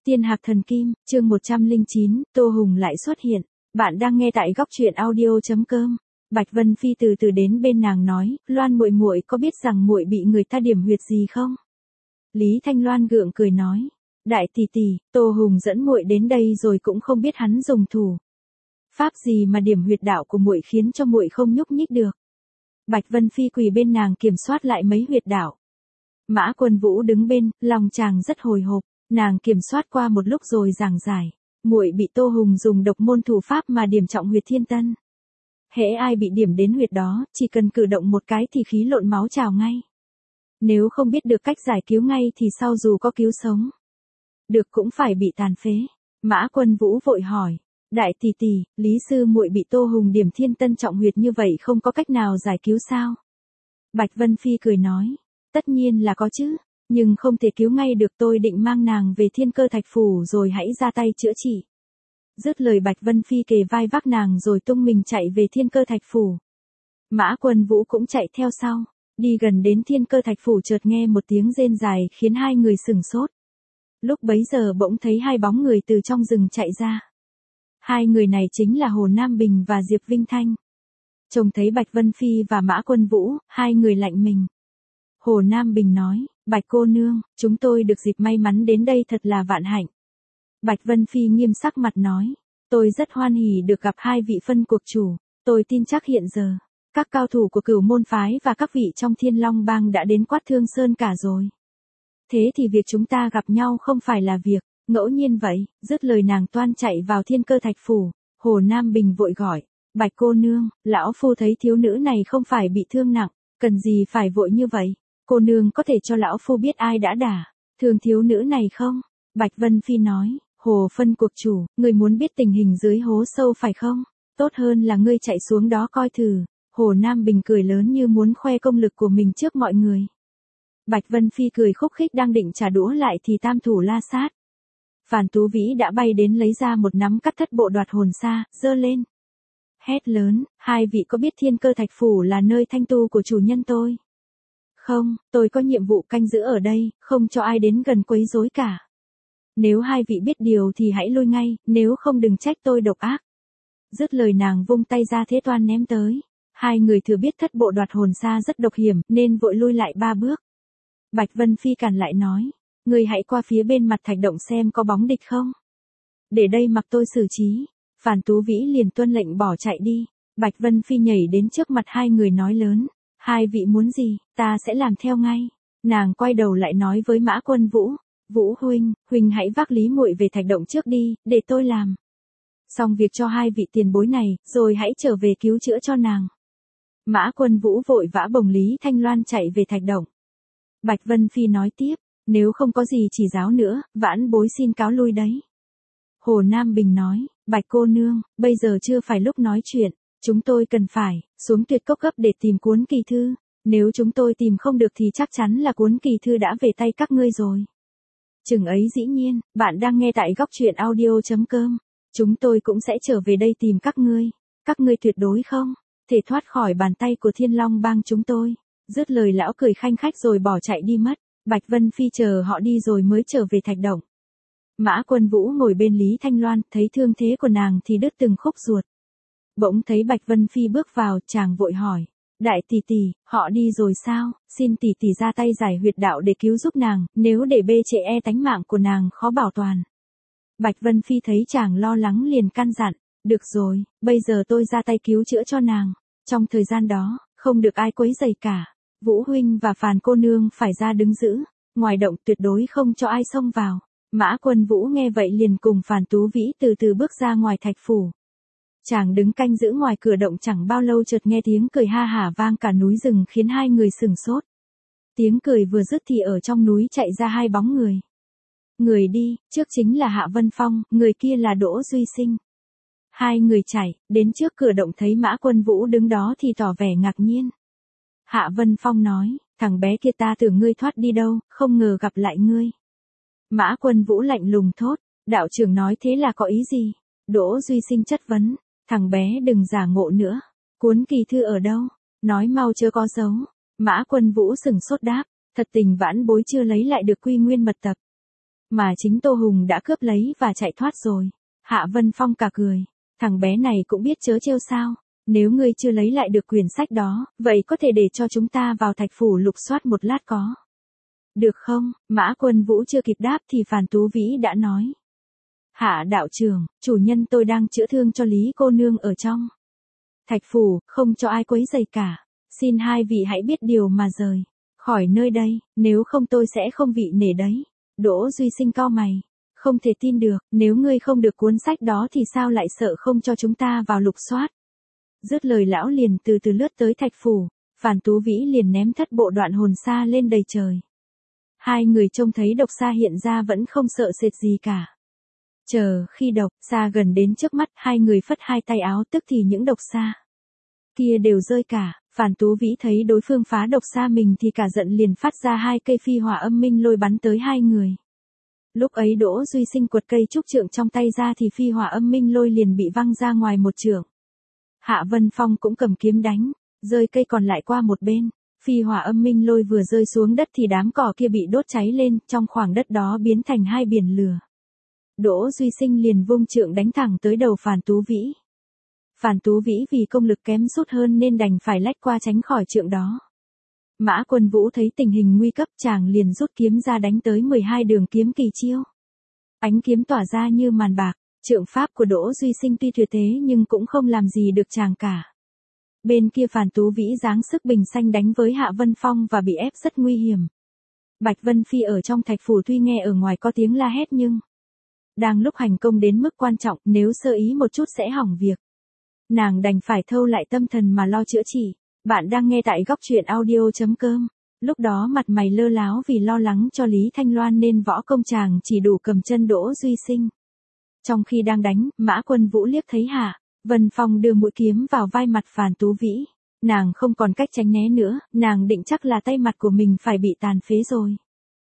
Tiên Hạc Thần Kim, chương 109, Tô Hùng lại xuất hiện. Bạn đang nghe tại góc truyện audio.com. Bạch Vân Phi từ từ đến bên nàng nói, Loan muội muội có biết rằng muội bị người ta điểm huyệt gì không? Lý Thanh Loan gượng cười nói, đại tỷ tỷ, Tô Hùng dẫn muội đến đây rồi cũng không biết hắn dùng thủ pháp gì mà điểm huyệt đạo của muội khiến cho muội không nhúc nhích được. Bạch Vân Phi quỳ bên nàng kiểm soát lại mấy huyệt đạo. Mã Quân Vũ đứng bên, lòng chàng rất hồi hộp. Nàng kiểm soát qua một lúc rồi giảng giải, muội bị Tô Hùng dùng độc môn thủ pháp mà điểm trọng huyệt thiên tân. Hễ ai bị điểm đến huyệt đó, chỉ cần cử động một cái thì khí lộn máu trào ngay. Nếu không biết được cách giải cứu ngay thì sau dù có cứu sống được cũng phải bị tàn phế. Mã Quân Vũ vội hỏi, đại tỷ tỷ, Lý sư muội bị Tô Hùng điểm thiên tân trọng huyệt như vậy không có cách nào giải cứu sao? Bạch Vân Phi cười nói, tất nhiên là có chứ. Nhưng không thể cứu ngay được, tôi định mang nàng về Thiên Cơ Thạch Phủ rồi hãy ra tay chữa trị. Dứt lời Bạch Vân Phi kề vai vác nàng rồi tung mình chạy về Thiên Cơ Thạch Phủ. Mã Quân Vũ cũng chạy theo sau. Đi gần đến Thiên Cơ Thạch Phủ chợt nghe một tiếng rên dài khiến hai người sửng sốt. Lúc bấy giờ bỗng thấy hai bóng người từ trong rừng chạy ra. Hai người này chính là Hồ Nam Bình và Diệp Vinh Thanh. Trông thấy Bạch Vân Phi và Mã Quân Vũ, hai người lạnh mình. Hồ Nam Bình nói, Bạch cô nương, chúng tôi được dịp may mắn đến đây thật là vạn hạnh. Bạch Vân Phi nghiêm sắc mặt nói, tôi rất hoan hỉ được gặp hai vị phân cuộc chủ, tôi tin chắc hiện giờ, các cao thủ của Cửu Môn Phái và các vị trong Thiên Long Bang đã đến Quát Thương Sơn cả rồi. Thế thì việc chúng ta gặp nhau không phải là việc ngẫu nhiên vậy. Dứt lời nàng toan chạy vào Thiên Cơ Thạch Phủ. Hồ Nam Bình vội gọi, Bạch cô nương, lão phu thấy thiếu nữ này không phải bị thương nặng, cần gì phải vội như vậy. Cô nương có thể cho lão phu biết ai đã đả thương thiếu nữ này không? Bạch Vân Phi nói, Hồ phân cuộc chủ, ngươi muốn biết tình hình dưới hố sâu phải không? Tốt hơn là ngươi chạy xuống đó coi thử. Hồ Nam Bình cười lớn như muốn khoe công lực của mình trước mọi người. Bạch Vân Phi cười khúc khích đang định trả đũa lại thì tam thủ la sát. Phàn Tú Vĩ đã bay đến lấy ra một nắm cắt thất bộ đoạt hồn xa, giơ lên. Hét lớn, hai vị có biết Thiên Cơ Thạch Phủ là nơi thanh tu của chủ nhân tôi? Không, tôi có nhiệm vụ canh giữ ở đây, không cho ai đến gần quấy rối cả. Nếu hai vị biết điều thì hãy lui ngay, nếu không đừng trách tôi độc ác. Dứt lời nàng vung tay ra thế toan ném tới. Hai người thừa biết thất bộ đoạt hồn xa rất độc hiểm nên vội lui lại 3 bước. Bạch Vân Phi cản lại nói, người hãy qua phía bên mặt thạch động xem có bóng địch không. Để đây mặc tôi xử trí. Phàn Tú Vĩ liền tuân lệnh bỏ chạy đi. Bạch Vân Phi nhảy đến trước mặt hai người nói lớn, hai vị muốn gì, ta sẽ làm theo ngay. Nàng quay đầu lại nói với Mã Quân Vũ, Vũ huynh, huynh hãy vác Lý muội về thạch động trước đi, để tôi làm. Xong việc cho hai vị tiền bối này, rồi hãy trở về cứu chữa cho nàng. Mã Quân Vũ vội vã bồng Lý Thanh Loan chạy về thạch động. Bạch Vân Phi nói tiếp, nếu không có gì chỉ giáo nữa, vãn bối xin cáo lui đấy. Hồ Nam Bình nói, Bạch cô nương, bây giờ chưa phải lúc nói chuyện. Chúng tôi cần phải xuống Tuyệt Cốc gấp để tìm cuốn kỳ thư. Nếu chúng tôi tìm không được thì chắc chắn là cuốn kỳ thư đã về tay các ngươi rồi. Chừng ấy dĩ nhiên, bạn đang nghe tại góc truyện audio.com. Chúng tôi cũng sẽ trở về đây tìm các ngươi. Các ngươi tuyệt đối không thể thoát khỏi bàn tay của Thiên Long Bang chúng tôi. Dứt lời lão cười khanh khách rồi bỏ chạy đi mất. Bạch Vân Phi chờ họ đi rồi mới trở về thạch động. Mã Quân Vũ ngồi bên Lý Thanh Loan, thấy thương thế của nàng thì đứt từng khúc ruột. Bỗng thấy Bạch Vân Phi bước vào, chàng vội hỏi, đại tỷ tỷ, họ đi rồi sao? Xin tỷ tỷ ra tay giải huyệt đạo để cứu giúp nàng, nếu để bê trễ tánh mạng của nàng khó bảo toàn. Bạch Vân Phi thấy chàng lo lắng liền căn dặn, được rồi, bây giờ tôi ra tay cứu chữa cho nàng. Trong thời gian đó, không được ai quấy rầy cả. Vũ huynh và Phàn cô nương phải ra đứng giữ, ngoài động tuyệt đối không cho ai xông vào. Mã Quân Vũ nghe vậy liền cùng Phàn Tú Vĩ từ từ bước ra ngoài thạch phủ. Chàng đứng canh giữ ngoài cửa động chẳng bao lâu chợt nghe tiếng cười ha hả vang cả núi rừng khiến hai người sửng sốt. Tiếng cười vừa dứt thì ở trong núi chạy ra hai bóng người. Người đi, trước chính là Hạ Vân Phong, người kia là Đỗ Duy Sinh. Hai người chạy, đến trước cửa động thấy Mã Quân Vũ đứng đó thì tỏ vẻ ngạc nhiên. Hạ Vân Phong nói, thằng bé kia ta tưởng ngươi thoát đi đâu, không ngờ gặp lại ngươi. Mã Quân Vũ lạnh lùng thốt, đạo trưởng nói thế là có ý gì? Đỗ Duy Sinh chất vấn, thằng bé đừng giả ngộ nữa. Cuốn kỳ thư ở đâu? Nói mau chưa có dấu. Mã Quân Vũ sừng sốt đáp, thật tình vãn bối chưa lấy lại được Quy Nguyên mật tập. Mà chính Tô Hùng đã cướp lấy và chạy thoát rồi. Hạ Vân Phong cả cười. Thằng bé này cũng biết trớ trêu sao. Nếu ngươi chưa lấy lại được quyển sách đó, vậy có thể để cho chúng ta vào Thạch Phủ lục soát một lát có. Được không? Mã Quân Vũ chưa kịp đáp thì Phàn Tú Vĩ đã nói. Hạ đạo trưởng, chủ nhân tôi đang chữa thương cho Lý cô nương ở trong Thạch Phủ, không cho ai quấy rầy cả. Xin hai vị hãy biết điều mà rời khỏi nơi đây, nếu không tôi sẽ không vị nể đấy. Đỗ Duy Sinh cau mày. Không thể tin được, nếu ngươi không được cuốn sách đó thì sao lại sợ không cho chúng ta vào lục soát. Dứt lời lão liền từ từ lướt tới Thạch Phủ, Phàn Tú Vĩ liền ném thất bộ đoạn hồn xa lên đầy trời. Hai người trông thấy độc xa hiện ra vẫn không sợ sệt gì cả. Chờ khi độc xa gần đến trước mắt, hai người phất hai tay áo tức thì những độc xa kia đều rơi cả. Phàn Tú Vĩ thấy đối phương phá độc xa mình thì cả giận liền phát ra hai cây phi hỏa âm minh lôi bắn tới hai người. Lúc ấy Đỗ Duy Sinh quật cây trúc trượng trong tay ra thì phi hỏa âm minh lôi liền bị văng ra ngoài một trượng. Hạ Vân Phong cũng cầm kiếm đánh, rơi cây còn lại qua một bên. Phi hỏa âm minh lôi vừa rơi xuống đất thì đám cỏ kia bị đốt cháy lên, trong khoảng đất đó biến thành hai biển lửa. Đỗ Duy Sinh liền vung trượng đánh thẳng tới đầu Phàn Tú Vĩ. Phàn Tú Vĩ vì công lực kém sút hơn nên đành phải lách qua tránh khỏi trượng đó. Mã Quân Vũ thấy tình hình nguy cấp, chàng liền rút kiếm ra đánh tới 12 đường kiếm kỳ chiêu. Ánh kiếm tỏa ra như màn bạc, trượng pháp của Đỗ Duy Sinh tuy tuyệt thế nhưng cũng không làm gì được chàng cả. Bên kia Phàn Tú Vĩ giáng sức bình xanh đánh với Hạ Vân Phong và bị ép rất nguy hiểm. Bạch Vân Phi ở trong Thạch Phủ tuy nghe ở ngoài có tiếng la hét nhưng đang lúc hành công đến mức quan trọng, nếu sơ ý một chút sẽ hỏng việc. Nàng đành phải thâu lại tâm thần mà lo chữa trị. Bạn đang nghe tại góc truyện audio.com. Lúc đó mặt mày lơ láo vì lo lắng cho Lý Thanh Loan nên võ công chàng chỉ đủ cầm chân Đỗ Duy Sinh. Trong khi đang đánh, Mã Quân Vũ liếc thấy Hạ Vân Phong đưa mũi kiếm vào vai mặt Phàn Tú Vĩ. Nàng không còn cách tránh né nữa, nàng định chắc là tay mặt của mình phải bị tàn phế rồi.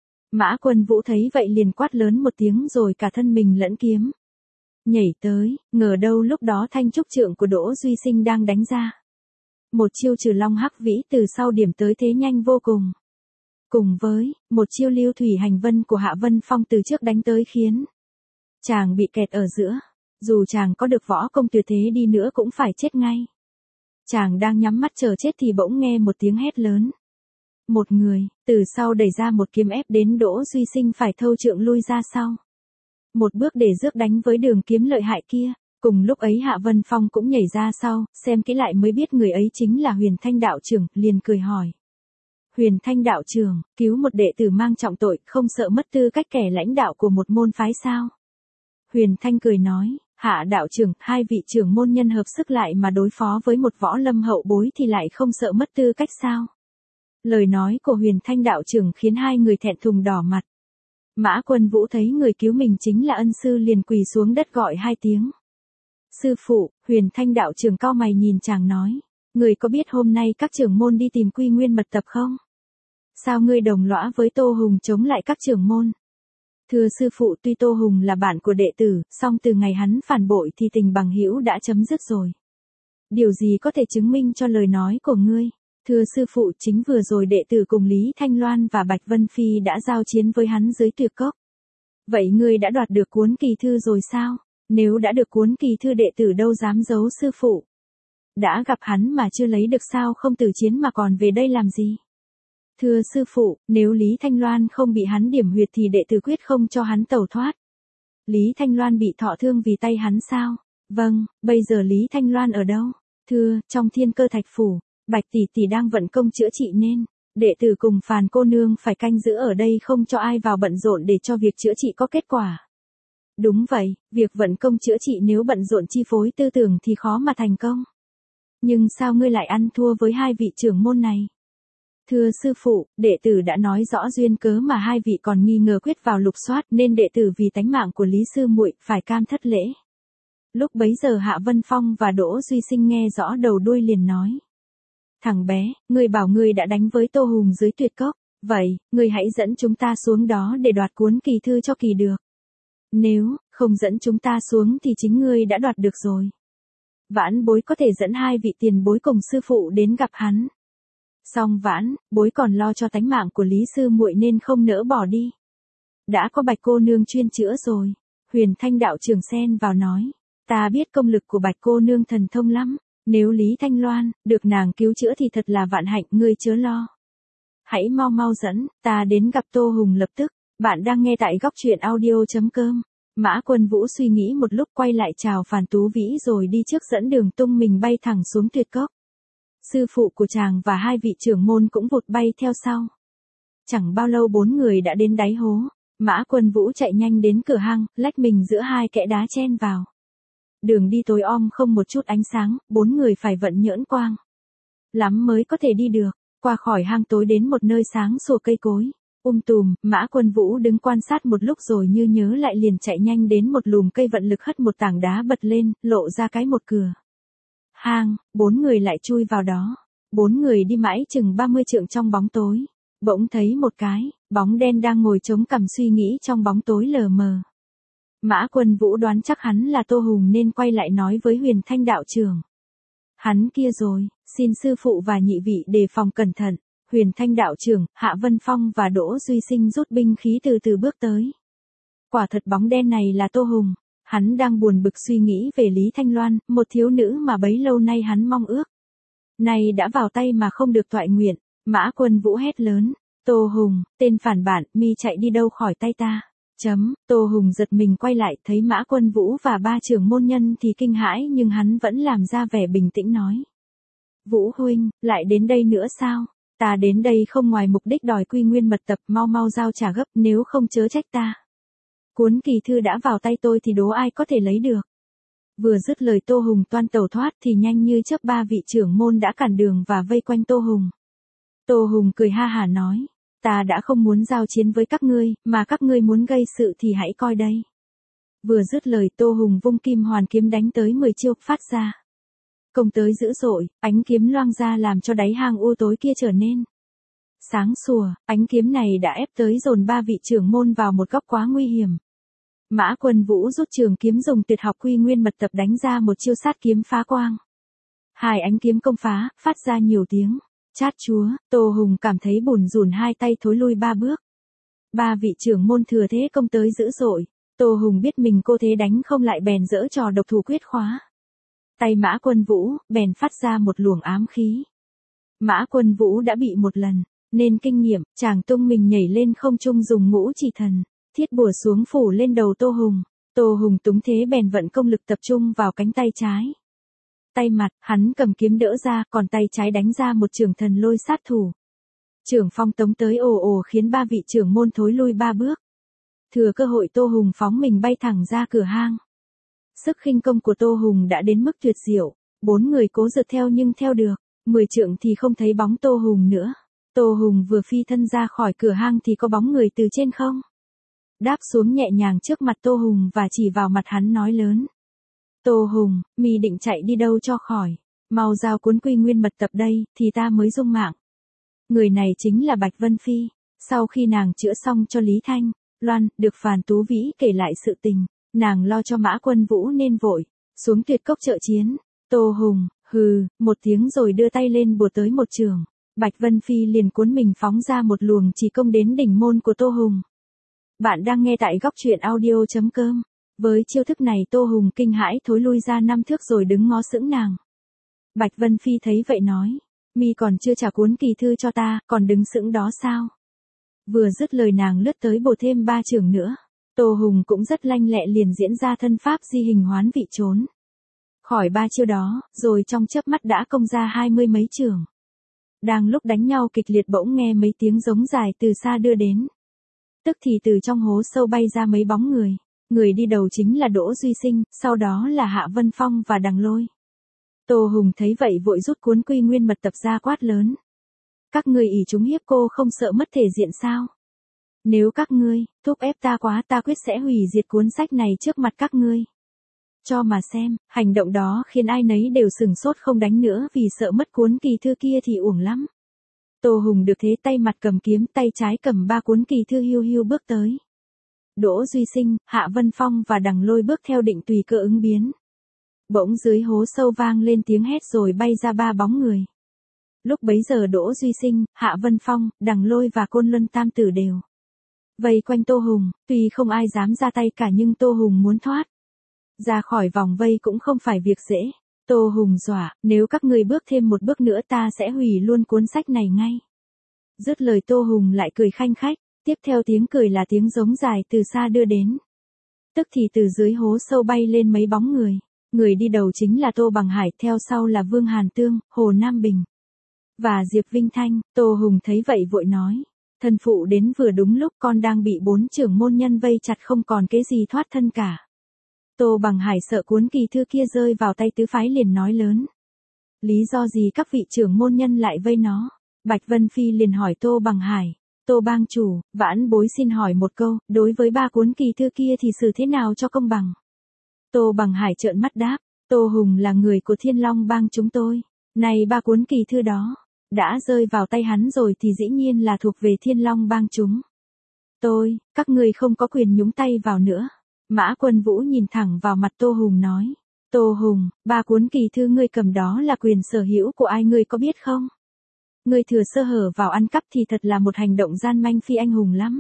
Mã Quân Vũ thấy vậy liền quát lớn một tiếng rồi cả thân mình lẫn kiếm nhảy tới, ngờ đâu lúc đó thanh trúc trượng của Đỗ Duy Sinh đang đánh ra. Một chiêu Trừ Long Hắc Vĩ từ sau điểm tới thế nhanh vô cùng. Cùng với một chiêu Lưu Thủy Hành Vân của Hạ Vân Phong từ trước đánh tới khiến chàng bị kẹt ở giữa. Dù chàng có được võ công tuyệt thế đi nữa cũng phải chết ngay. Chàng đang nhắm mắt chờ chết thì bỗng nghe một tiếng hét lớn. Một người từ sau đẩy ra một kiếm ép đến Đỗ Duy Sinh phải thâu trượng lui ra sau. Một bước để rước đánh với đường kiếm lợi hại kia. Cùng lúc ấy Hạ Vân Phong cũng nhảy ra sau, xem kỹ lại mới biết người ấy chính là Huyền Thanh đạo trưởng, liền cười hỏi. Huyền Thanh đạo trưởng, cứu một đệ tử mang trọng tội, không sợ mất tư cách kẻ lãnh đạo của một môn phái sao? Huyền Thanh cười nói, Hạ đạo trưởng, hai vị trưởng môn nhân hợp sức lại mà đối phó với một võ lâm hậu bối thì lại không sợ mất tư cách sao? Lời nói của Huyền Thanh đạo trưởng khiến hai người thẹn thùng đỏ mặt. Mã Quân Vũ thấy người cứu mình chính là ân sư liền quỳ xuống đất gọi hai tiếng. Sư phụ, Huyền Thanh đạo trưởng cau mày nhìn chàng nói. Người có biết hôm nay các trưởng môn đi tìm Quy Nguyên mật tập không? Sao ngươi đồng lõa với Tô Hùng chống lại các trưởng môn? Thưa sư phụ, tuy Tô Hùng là bạn của đệ tử, song từ ngày hắn phản bội thì tình bằng hữu đã chấm dứt rồi. Điều gì có thể chứng minh cho lời nói của ngươi? Thưa sư phụ, chính vừa rồi đệ tử cùng Lý Thanh Loan và Bạch Vân Phi đã giao chiến với hắn dưới Tuyệt Cốc. Vậy ngươi đã đoạt được cuốn kỳ thư rồi sao? Nếu đã được cuốn kỳ thư đệ tử đâu dám giấu sư phụ. Đã gặp hắn mà chưa lấy được sao không từ chiến mà còn về đây làm gì? Thưa sư phụ, nếu Lý Thanh Loan không bị hắn điểm huyệt thì đệ tử quyết không cho hắn tẩu thoát. Lý Thanh Loan bị thọ thương vì tay hắn sao? Vâng, bây giờ Lý Thanh Loan ở đâu? Thưa, trong Thiên Cơ Thạch Phủ, Bạch tỷ tỷ đang vận công chữa trị nên đệ tử cùng Phàn cô nương phải canh giữ ở đây không cho ai vào bận rộn để cho việc chữa trị có kết quả. Đúng vậy, việc vận công chữa trị nếu bận rộn chi phối tư tưởng thì khó mà thành công. Nhưng sao ngươi lại ăn thua với hai vị trưởng môn này? Thưa sư phụ, đệ tử đã nói rõ duyên cớ mà hai vị còn nghi ngờ quyết vào lục soát nên đệ tử vì tánh mạng của Lý sư muội phải cam thất lễ. Lúc bấy giờ Hạ Vân Phong và Đỗ Duy Sinh nghe rõ đầu đuôi liền nói. Thằng bé, ngươi bảo ngươi đã đánh với Tô Hùng dưới Tuyệt Cốc, vậy, ngươi hãy dẫn chúng ta xuống đó để đoạt cuốn kỳ thư cho kỳ được. Nếu không dẫn chúng ta xuống thì chính ngươi đã đoạt được rồi. Vãn bối có thể dẫn hai vị tiền bối cùng sư phụ đến gặp hắn. Song vãn bối còn lo cho tánh mạng của Lý sư muội nên không nỡ bỏ đi. đã có Bạch cô nương chuyên chữa rồi. Huyền Thanh đạo trưởng xen vào nói, ta biết công lực của Bạch cô nương thần thông lắm, nếu Lý Thanh Loan, được nàng cứu chữa thì thật là vạn hạnh, ngươi chớ lo. Hãy mau mau dẫn, ta đến gặp Tô Hùng lập tức. Bạn đang nghe tại góc truyện audio.com. Mã Quân Vũ suy nghĩ một lúc quay lại chào Phàn Tú Vĩ rồi đi trước dẫn đường tung mình bay thẳng xuống tuyệt cốc. Sư phụ của chàng và hai vị trưởng môn cũng vụt bay theo sau. Chẳng bao lâu 4 người đã đến đáy hố. Mã Quân Vũ chạy nhanh đến cửa hang, lách mình giữa hai kẽ đá chen vào. Đường đi tối om không một chút ánh sáng, 4 người phải vận nhỡn quang lắm mới có thể đi được. Qua khỏi hang tối đến một nơi sáng sủa cây cối tùm, Mã Quân Vũ đứng quan sát một lúc rồi như nhớ lại liền chạy nhanh đến một lùm cây vận lực hất một tảng đá bật lên, lộ ra cái một cửa hang. 4 người lại chui vào đó. 4 người đi mãi chừng 30 trượng trong bóng tối, bỗng thấy một cái bóng đen đang ngồi chống cằm suy nghĩ trong bóng tối lờ mờ. Mã Quân Vũ đoán chắc hắn là Tô Hùng nên quay lại nói với Huyền Thanh đạo trưởng. Hắn kia rồi, xin sư phụ và nhị vị đề phòng cẩn thận. Huyền Thanh đạo trưởng, Hạ Vân Phong và Đỗ Duy Sinh rút binh khí từ từ bước tới. Quả thật bóng đen này là Tô Hùng. Hắn đang buồn bực suy nghĩ về Lý Thanh Loan, một thiếu nữ mà bấy lâu nay hắn mong ước. Nay đã vào tay mà không được toại nguyện. Mã Quân Vũ hét lớn, Tô Hùng, tên phản bản, mi chạy đi đâu khỏi tay ta. Tô Hùng giật mình quay lại thấy Mã Quân Vũ và 3 trưởng môn nhân thì kinh hãi nhưng hắn vẫn làm ra vẻ bình tĩnh nói. Vũ huynh, lại đến đây nữa sao? Ta đến đây không ngoài mục đích đòi quy nguyên mật tập, mau mau giao trả gấp nếu không chớ trách ta. Cuốn kỳ thư đã vào tay tôi thì đố ai có thể lấy được. Vừa dứt lời Tô Hùng toan tẩu thoát thì nhanh như chớp 3 vị trưởng môn đã cản đường và vây quanh Tô Hùng. Tô Hùng cười ha hả nói, ta đã không muốn giao chiến với các ngươi, mà các ngươi muốn gây sự thì hãy coi đây. Vừa dứt lời Tô Hùng vung kim hoàn kiếm đánh tới 10 chiêu phát ra. Công tới dữ dội, ánh kiếm loang ra làm cho đáy hang u tối kia trở nên sáng sủa. Ánh kiếm này đã ép tới dồn 3 vị trưởng môn vào một góc quá nguy hiểm. Mã Quân Vũ rút trường kiếm dùng tuyệt học quy nguyên mật tập đánh ra một chiêu sát kiếm phá quang. 2 ánh kiếm công phá, phát ra nhiều tiếng chát chúa. Tô Hùng cảm thấy bủn rủn hai tay thối lui 3 bước. 3 vị trưởng môn thừa thế công tới dữ dội. Tô Hùng biết mình cô thế đánh không lại bèn giở trò độc thủ quyết khóa. Tay Mã Quân Vũ, bèn phát ra một luồng ám khí. Mã Quân Vũ đã bị một lần, nên kinh nghiệm, chàng tung mình nhảy lên không trung dùng ngũ chỉ thần, thiết bùa xuống phủ lên đầu Tô Hùng. Tô Hùng túng thế bèn vận công lực tập trung vào cánh tay trái. Tay mặt, hắn cầm kiếm đỡ ra, còn tay trái đánh ra một chưởng thần lôi sát thủ. Chưởng phong tống tới ồ ồ khiến 3 vị trưởng môn thối lui 3 bước. Thừa cơ hội Tô Hùng phóng mình bay thẳng ra cửa hang. Sức khinh công của Tô Hùng đã đến mức tuyệt diệu, 4 người cố rượt theo nhưng theo được, 10 trượng thì không thấy bóng Tô Hùng nữa. Tô Hùng vừa phi thân ra khỏi cửa hang thì có bóng người từ trên không đáp xuống nhẹ nhàng trước mặt Tô Hùng và chỉ vào mặt hắn nói lớn. Tô Hùng, mi định chạy đi đâu cho khỏi, mau giao cuốn quy nguyên mật tập đây, thì ta mới dung mạng. Người này chính là Bạch Vân Phi. Sau khi nàng chữa xong cho Lý Thanh Loan, được Phàn Tú Vĩ kể lại sự tình, nàng lo cho Mã Quân Vũ nên vội xuống tuyệt cốc trợ chiến. Tô Hùng, hừ, một tiếng rồi đưa tay lên bùa tới một trường. Bạch Vân Phi liền cuốn mình phóng ra một luồng chỉ công đến đỉnh môn của Tô Hùng. Bạn đang nghe tại góc truyện audio.com. Với chiêu thức này Tô Hùng kinh hãi thối lui ra 5 thước rồi đứng ngó sững nàng. Bạch Vân Phi thấy vậy nói, mi còn chưa trả cuốn kỳ thư cho ta, còn đứng sững đó sao? Vừa dứt lời nàng lướt tới bổ thêm 3 chưởng nữa. Tô Hùng cũng rất lanh lẹ liền diễn ra thân pháp di hình hoán vị trốn khỏi 3 chiêu đó, rồi trong chớp mắt đã công ra 20 mấy chưởng. Đang lúc đánh nhau kịch liệt bỗng nghe mấy tiếng giống dài từ xa đưa đến. Tức thì từ trong hố sâu bay ra mấy bóng người. Người đi đầu chính là Đỗ Duy Sinh, sau đó là Hạ Vân Phong và Đằng Lôi. Tô Hùng thấy vậy vội rút cuốn quy nguyên mật tập ra quát lớn. Các ngươi ỷ chúng hiếp cô không sợ mất thể diện sao? Nếu các ngươi thúc ép ta quá, ta quyết sẽ hủy diệt cuốn sách này trước mặt các ngươi. Cho mà xem, hành động đó khiến ai nấy đều sừng sốt không đánh nữa vì sợ mất cuốn kỳ thư kia thì uổng lắm. Tô Hùng được thế tay mặt cầm kiếm, tay trái cầm 3 cuốn kỳ thư hiu hiu bước tới. Đỗ Duy Sinh, Hạ Vân Phong và Đằng Lôi bước theo định tùy cơ ứng biến. Bỗng dưới hố sâu vang lên tiếng hét rồi bay ra 3 bóng người. Lúc bấy giờ Đỗ Duy Sinh, Hạ Vân Phong, Đằng Lôi và Côn Luân Tam Tử đều vây quanh Tô Hùng, tuy không ai dám ra tay cả nhưng Tô Hùng muốn thoát. Ra khỏi vòng vây cũng không phải việc dễ. Tô Hùng dọa, nếu các ngươi bước thêm một bước nữa ta sẽ hủy luôn cuốn sách này ngay. Dứt lời Tô Hùng lại cười khanh khách, tiếp theo tiếng cười là tiếng giống dài từ xa đưa đến. Tức thì từ dưới hố sâu bay lên mấy bóng người. Người đi đầu chính là Tô Bằng Hải, theo sau là Vương Hàn Tương, Hồ Nam Bình và Diệp Vinh Thanh. Tô Hùng thấy vậy vội nói, thân phụ đến vừa đúng lúc, con đang bị 4 trưởng môn nhân vây chặt không còn cái gì thoát thân cả. Tô Bằng Hải sợ cuốn kỳ thư kia rơi vào tay tứ phái liền nói lớn. Lý do gì các vị trưởng môn nhân lại vây nó? Bạch Vân Phi liền hỏi Tô Bằng Hải. Tô bang chủ, vãn bối xin hỏi một câu, đối với 3 cuốn kỳ thư kia thì xử thế nào cho công bằng? Tô Bằng Hải trợn mắt đáp, Tô Hùng là người của Thiên Long bang chúng tôi. Này 3 cuốn kỳ thư đó, đã rơi vào tay hắn rồi thì dĩ nhiên là thuộc về Thiên Long bang chúng. Các ngươi không có quyền nhúng tay vào nữa. Mã Quân Vũ nhìn thẳng vào mặt Tô Hùng nói. Tô Hùng, 3 cuốn kỳ thư ngươi cầm đó là quyền sở hữu của ai ngươi có biết không? Ngươi thừa sơ hở vào ăn cắp thì thật là một hành động gian manh phi anh hùng lắm.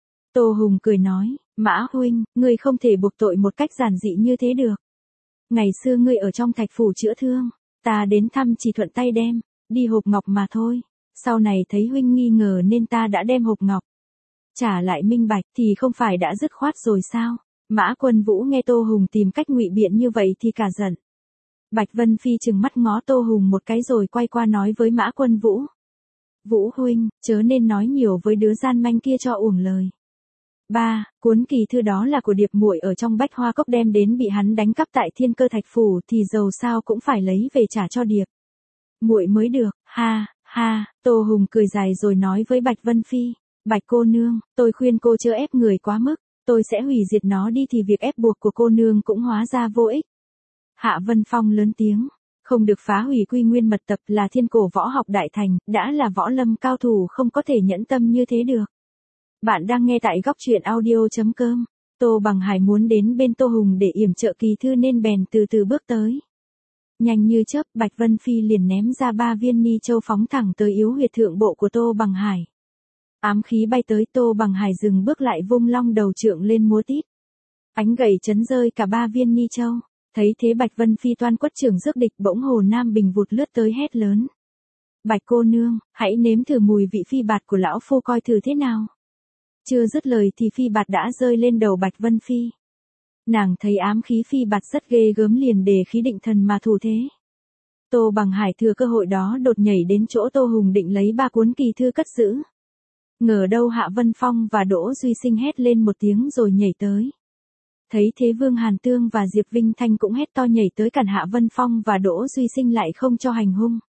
Tô Hùng cười nói, Mã huynh, ngươi không thể buộc tội một cách giản dị như thế được. Ngày xưa ngươi ở trong thạch phủ chữa thương, ta đến thăm chỉ thuận tay đem, đi hộp ngọc mà thôi. Sau này thấy huynh nghi ngờ nên ta đã đem hộp ngọc trả lại minh bạch thì không phải đã dứt khoát rồi sao? Mã Quân Vũ nghe Tô Hùng tìm cách ngụy biện như vậy thì cả giận. Bạch Vân Phi trừng mắt ngó Tô Hùng một cái rồi quay qua nói với Mã Quân Vũ. Vũ huynh, chớ nên nói nhiều với đứa gian manh kia cho uổng lời. 3. Cuốn kỳ thư đó là của Điệp muội ở trong Bách Hoa Cốc đem đến bị hắn đánh cắp tại Thiên Cơ Thạch phủ thì dầu sao cũng phải lấy về trả cho Điệp muội mới được. Ha, ha, Tô Hùng cười dài rồi nói với Bạch Vân Phi, Bạch cô nương, tôi khuyên cô chớ ép người quá mức, tôi sẽ hủy diệt nó đi thì việc ép buộc của cô nương cũng hóa ra vô ích. Hạ Vân Phong lớn tiếng, không được phá hủy Quy Nguyên mật tập là thiên cổ võ học đại thành, đã là võ lâm cao thủ không có thể nhẫn tâm như thế được. Bạn đang nghe tại góc truyện audio.com. Tô Bằng Hải muốn đến bên Tô Hùng để yểm trợ kỳ thư nên bèn từ từ bước tới. Nhanh như chớp, Bạch Vân Phi liền ném ra 3 viên ni châu phóng thẳng tới yếu huyệt thượng bộ của Tô Bằng Hải. Ám khí bay tới, Tô Bằng Hải dừng bước lại vung long đầu trượng lên múa tít. Ánh gậy chấn rơi cả 3 viên ni châu. Thấy thế Bạch Vân Phi toan quất trưởng rước địch, bỗng Hồ Nam Bình vụt lướt tới hét lớn. Bạch cô nương, hãy nếm thử mùi vị phi bạt của lão phu coi thử thế nào. Chưa dứt lời thì phi bạt đã rơi lên đầu Bạch Vân Phi. Nàng thấy ám khí phi bạt rất ghê gớm liền đề khí định thần mà thủ thế. Tô Bằng Hải thừa cơ hội đó đột nhảy đến chỗ Tô Hùng định lấy 3 cuốn kỳ thư cất giữ. Ngờ đâu Hạ Vân Phong và Đỗ Duy Sinh hét lên một tiếng rồi nhảy tới. Thấy thế Vương Hàn Tương và Diệp Vinh Thanh cũng hét to nhảy tới cản Hạ Vân Phong và Đỗ Duy Sinh lại không cho hành hung.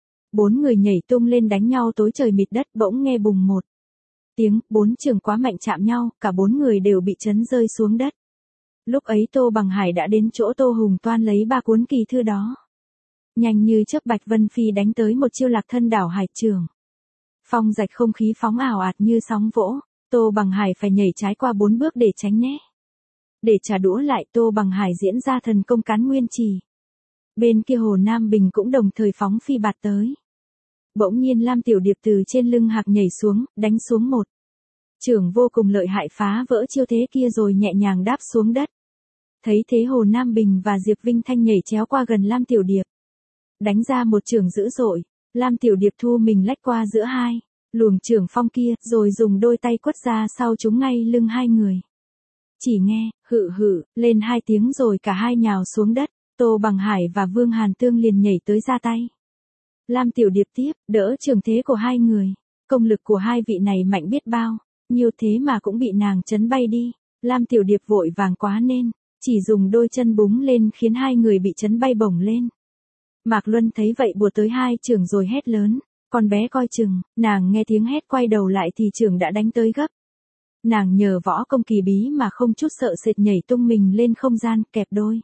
4 người nhảy tung lên đánh nhau tối trời mịt đất, bỗng nghe bùng một tiếng, 4 trường quá mạnh chạm nhau, cả 4 người đều bị chấn rơi xuống đất. Lúc ấy Tô Bằng Hải đã đến chỗ Tô Hùng toan lấy 3 cuốn kỳ thư đó. Nhanh như chớp Bạch Vân Phi đánh tới một chiêu lạc thân đảo hải trường. Phong rạch không khí phóng ảo ạt như sóng vỗ, Tô Bằng Hải phải nhảy trái qua 4 bước để tránh né. Để trả đũa lại, Tô Bằng Hải diễn ra thần công cán nguyên trì. Bên kia Hồ Nam Bình cũng đồng thời phóng phi bạt tới. Bỗng nhiên Lam Tiểu Điệp từ trên lưng hạc nhảy xuống, đánh xuống một chưởng vô cùng lợi hại phá vỡ chiêu thế kia rồi nhẹ nhàng đáp xuống đất. Thấy thế Hồ Nam Bình và Diệp Vinh Thanh nhảy chéo qua gần Lam Tiểu Điệp, đánh ra một chưởng dữ dội. Lam Tiểu Điệp thu mình lách qua giữa hai luồng chưởng phong kia, rồi dùng đôi tay quất ra sau chúng ngay lưng hai người. Chỉ nghe, hự hự, lên 2 tiếng rồi cả hai nhào xuống đất. Tô Bằng Hải và Vương Hàn Tương liền nhảy tới ra tay. Lam Tiểu Điệp tiếp, đỡ chưởng thế của hai người. Công lực của hai vị này mạnh biết bao, nhiều thế mà cũng bị nàng chấn bay đi. Lam Tiểu Điệp vội vàng quá nên chỉ dùng đôi chân búng lên khiến hai người bị chấn bay bổng lên. Mạc Luân thấy vậy bùa tới 2 chưởng rồi hét lớn, con bé coi chừng. Nàng nghe tiếng hét quay đầu lại thì chưởng đã đánh tới gấp. Nàng nhờ võ công kỳ bí mà không chút sợ sệt nhảy tung mình lên không gian, kẹp đôi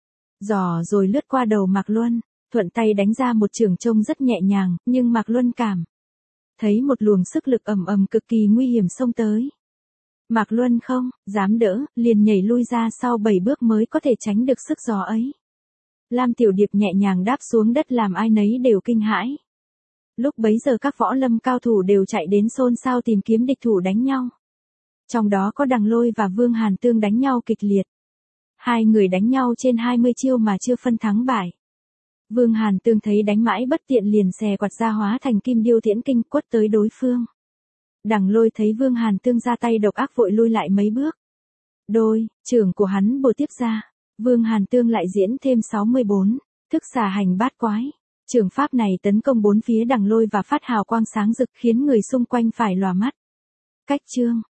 giò rồi lướt qua đầu Mạc Luân, thuận tay đánh ra một chưởng trông rất nhẹ nhàng, nhưng Mạc Luân cảm thấy một luồng sức lực ầm ầm cực kỳ nguy hiểm xông tới. Mạc Luân không dám đỡ, liền nhảy lui ra sau 7 bước mới có thể tránh được sức gió ấy. Lam Tiểu Điệp nhẹ nhàng đáp xuống đất làm ai nấy đều kinh hãi. Lúc bấy giờ các võ lâm cao thủ đều chạy đến xôn xao tìm kiếm địch thủ đánh nhau. Trong đó có Đằng Lôi và Vương Hàn Tương đánh nhau kịch liệt. Hai người đánh nhau trên 20 chiêu mà chưa phân thắng bại. Vương Hàn Tương thấy đánh mãi bất tiện liền xè quạt ra hóa thành kim điêu tiễn kinh quất tới đối phương. Đằng Lôi thấy Vương Hàn Tương ra tay độc ác vội lui lại mấy bước. Đôi, trưởng của hắn bổ tiếp ra. Vương Hàn Tương lại diễn thêm 64, thức xà hành bát quái. Trường pháp này tấn công bốn phía Đằng Lôi và phát hào quang sáng rực khiến người xung quanh phải lòa mắt. Cách chương